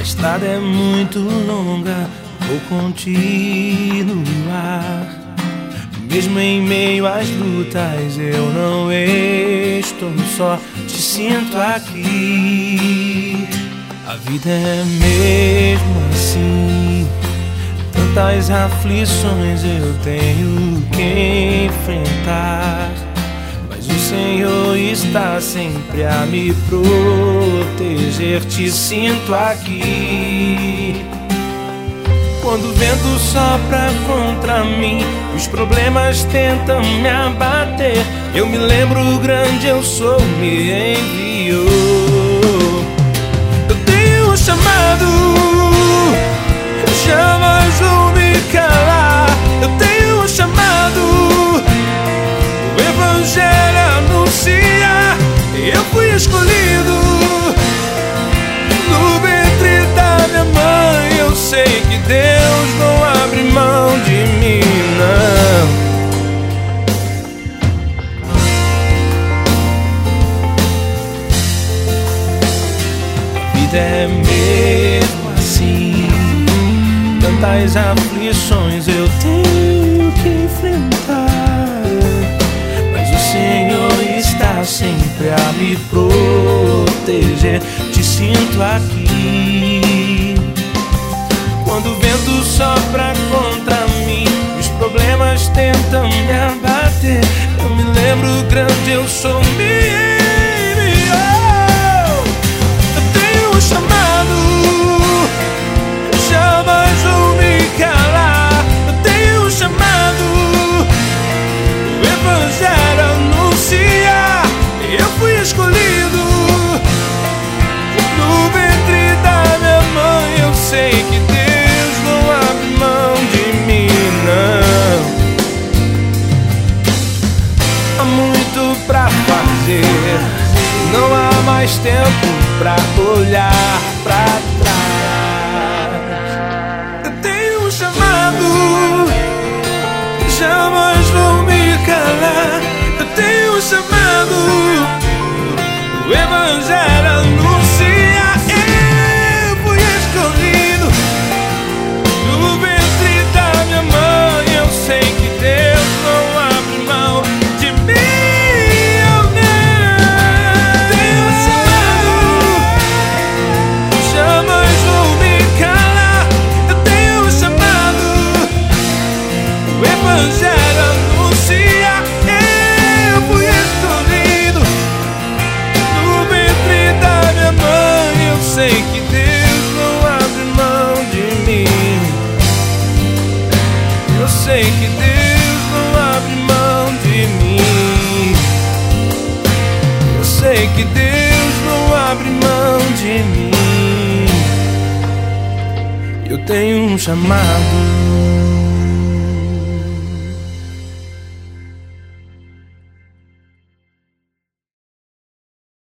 estrada é muito longa, vou continuar. Mesmo em meio às lutas, eu não estou só, te sinto aqui. A vida é mesmo assim, tantas aflições eu tenho que enfrentar, mas o Senhor está sempre a me proteger, te sinto aqui. Quando o vento sopra contra mim, os problemas tentam me abater, eu me lembro o grande eu sou me enviou. Eu tenho um chamado, jamais vou me calar. Eu tenho um chamado, o Evangelho anuncia. Eu fui escolhido no ventre da minha mãe. Eu sei que Deus não abre mão de mim, não. A vida é mesmo assim, tantas aflições eu tenho que enfrentar, mas o Senhor está sempre a me proteger, te sinto aqui. Quando o vento sopra contra mim, os problemas tentam me abater, eu me lembro o grande eu sou me enviou. Eu tenho um chamado, jamais vou me calar. Eu tenho um chamado, o Evangelho anuncia. Eu fui escolhido no ventre da minha mãe. Eu sei que Deus não abre mão de mim, não. Há muito pra fazer, não há mais tempo pra olhar pra trás. Eu tenho um chamado, jamais vou me calar. Eu tenho um chamado, o Evangelho anuncia. Eu fui escolhido no ventre da minha mãe. Eu sei que Deus não abre mão de mim. Eu não tenho um chamado, jamais vou me calar. Eu tenho um chamado, o Evangelho anuncia. Eu fui escolhido no ventre da minha mãe. Eu sei que Deus não abre mão de mim. Eu sei que Deus não abre mão de mim. Eu sei que Deus não abre mão de mim. Eu tenho um chamado.